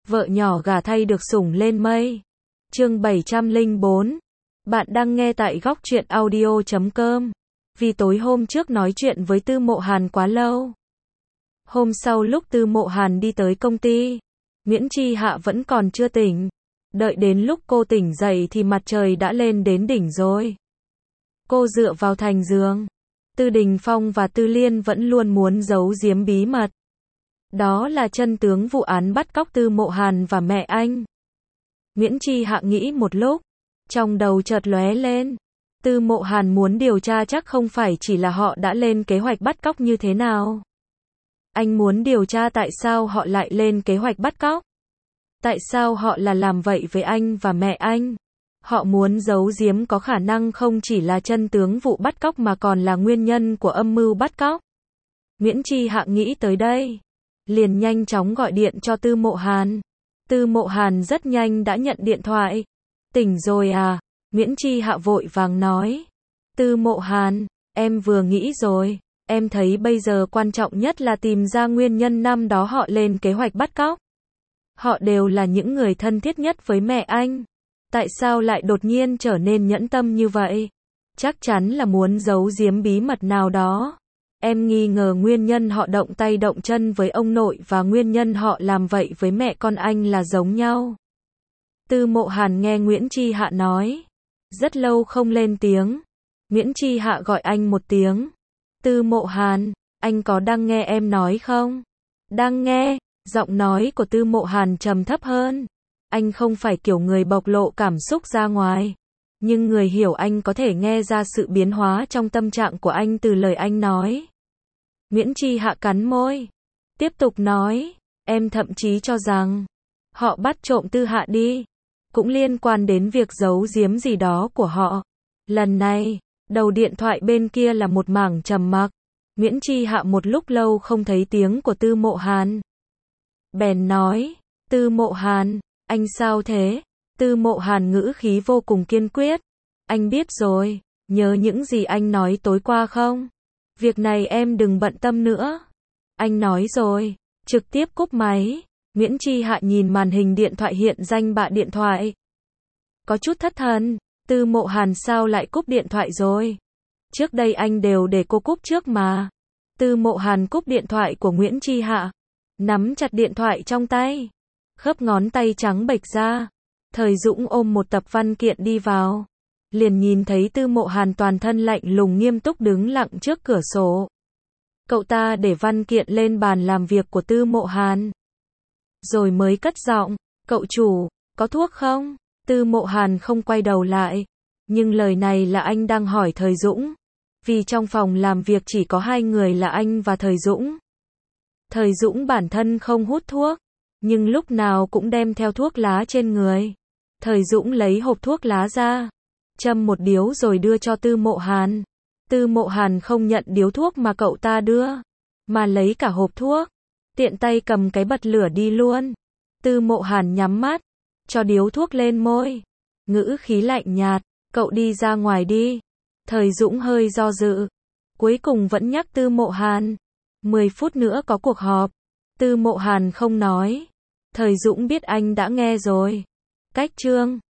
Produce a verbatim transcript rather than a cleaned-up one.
vợ nhỏ gả thay được sủng lên mây. Chương bảy trăm lẻ bốn. Bạn đang nghe tại góc truyện audio chấm com. Vì tối hôm trước nói chuyện với Tư Mộ Hàn quá lâu. Hôm sau lúc Tư Mộ Hàn đi tới công ty, Nguyễn Chi Hạ vẫn còn chưa tỉnh. Đợi đến lúc cô tỉnh dậy thì mặt trời đã lên đến đỉnh rồi. Cô dựa vào thành giường. Tư Đình Phong và Tư Liên vẫn luôn muốn giấu giếm bí mật. Đó là chân tướng vụ án bắt cóc Tư Mộ Hàn và mẹ anh. Nguyễn Chi Hạ nghĩ một lúc, trong đầu chợt lóe lên. Tư Mộ Hàn muốn điều tra chắc không phải chỉ là họ đã lên kế hoạch bắt cóc như thế nào. Anh muốn điều tra tại sao họ lại lên kế hoạch bắt cóc. Tại sao họ là làm vậy với anh và mẹ anh. Họ muốn giấu giếm có khả năng không chỉ là chân tướng vụ bắt cóc mà còn là nguyên nhân của âm mưu bắt cóc. Nguyễn Chi Hạ nghĩ tới đây, liền nhanh chóng gọi điện cho Tư Mộ Hàn. Tư Mộ Hàn rất nhanh đã nhận điện thoại. Tỉnh rồi à? Nguyễn Chi Hạ vội vàng nói. Tư Mộ Hàn, em vừa nghĩ rồi. Em thấy bây giờ quan trọng nhất là tìm ra nguyên nhân năm đó họ lên kế hoạch bắt cóc. Họ đều là những người thân thiết nhất với mẹ anh. Tại sao lại đột nhiên trở nên nhẫn tâm như vậy? Chắc chắn là muốn giấu giếm bí mật nào đó. Em nghi ngờ nguyên nhân họ động tay động chân với ông nội và nguyên nhân họ làm vậy với mẹ con anh là giống nhau. Tư Mộ Hàn nghe Nguyễn Chi Hạ nói. Rất lâu không lên tiếng. Nguyễn Chi Hạ gọi anh một tiếng. Tư Mộ Hàn, anh có đang nghe em nói không? Đang nghe. Giọng nói của Tư Mộ Hàn trầm thấp hơn. Anh không phải kiểu người bộc lộ cảm xúc ra ngoài. Nhưng người hiểu anh có thể nghe ra sự biến hóa trong tâm trạng của anh từ lời anh nói. Nguyễn Chi Hạ cắn môi. Tiếp tục nói. Em thậm chí cho rằng họ bắt trộm Tư Hạ đi. Cũng liên quan đến việc giấu giếm gì đó của họ. Lần này, đầu điện thoại bên kia là một mảng trầm mặc. Nguyễn Chi Hạ một lúc lâu không thấy tiếng của Tư Mộ Hàn. Bèn nói. Tư Mộ Hàn, anh sao thế? Tư Mộ Hàn ngữ khí vô cùng kiên quyết. Anh biết rồi, nhớ những gì anh nói tối qua không? Việc này em đừng bận tâm nữa. Anh nói rồi, trực tiếp cúp máy. Nguyễn Chi Hạ nhìn màn hình điện thoại hiện danh bạ điện thoại. Có chút thất thần, Tư Mộ Hàn sao lại cúp điện thoại rồi? Trước đây anh đều để cô cúp trước mà. Tư Mộ Hàn cúp điện thoại của Nguyễn Chi Hạ. Nắm chặt điện thoại trong tay. Khớp ngón tay trắng bệch ra. Thời Dũng ôm một tập văn kiện đi vào. Liền nhìn thấy Tư Mộ Hàn toàn thân lạnh lùng nghiêm túc đứng lặng trước cửa sổ. Cậu ta để văn kiện lên bàn làm việc của Tư Mộ Hàn. Rồi mới cất giọng. Cậu chủ, có thuốc không? Tư Mộ Hàn không quay đầu lại. Nhưng lời này là anh đang hỏi Thời Dũng. Vì trong phòng làm việc chỉ có hai người là anh và Thời Dũng. Thời Dũng bản thân không hút thuốc. Nhưng lúc nào cũng đem theo thuốc lá trên người. Thời Dũng lấy hộp thuốc lá ra. Châm một điếu rồi đưa cho Tư Mộ Hàn. Tư Mộ Hàn không nhận điếu thuốc mà cậu ta đưa. Mà lấy cả hộp thuốc. Tiện tay cầm cái bật lửa đi luôn. Tư Mộ Hàn nhắm mắt. Cho điếu thuốc lên môi. Ngữ khí lạnh nhạt. Cậu đi ra ngoài đi. Thời Dũng hơi do dự. Cuối cùng vẫn nhắc Tư Mộ Hàn. mười phút nữa có cuộc họp. Tư Mộ Hàn không nói. Thời Dũng biết anh đã nghe rồi. Cách chương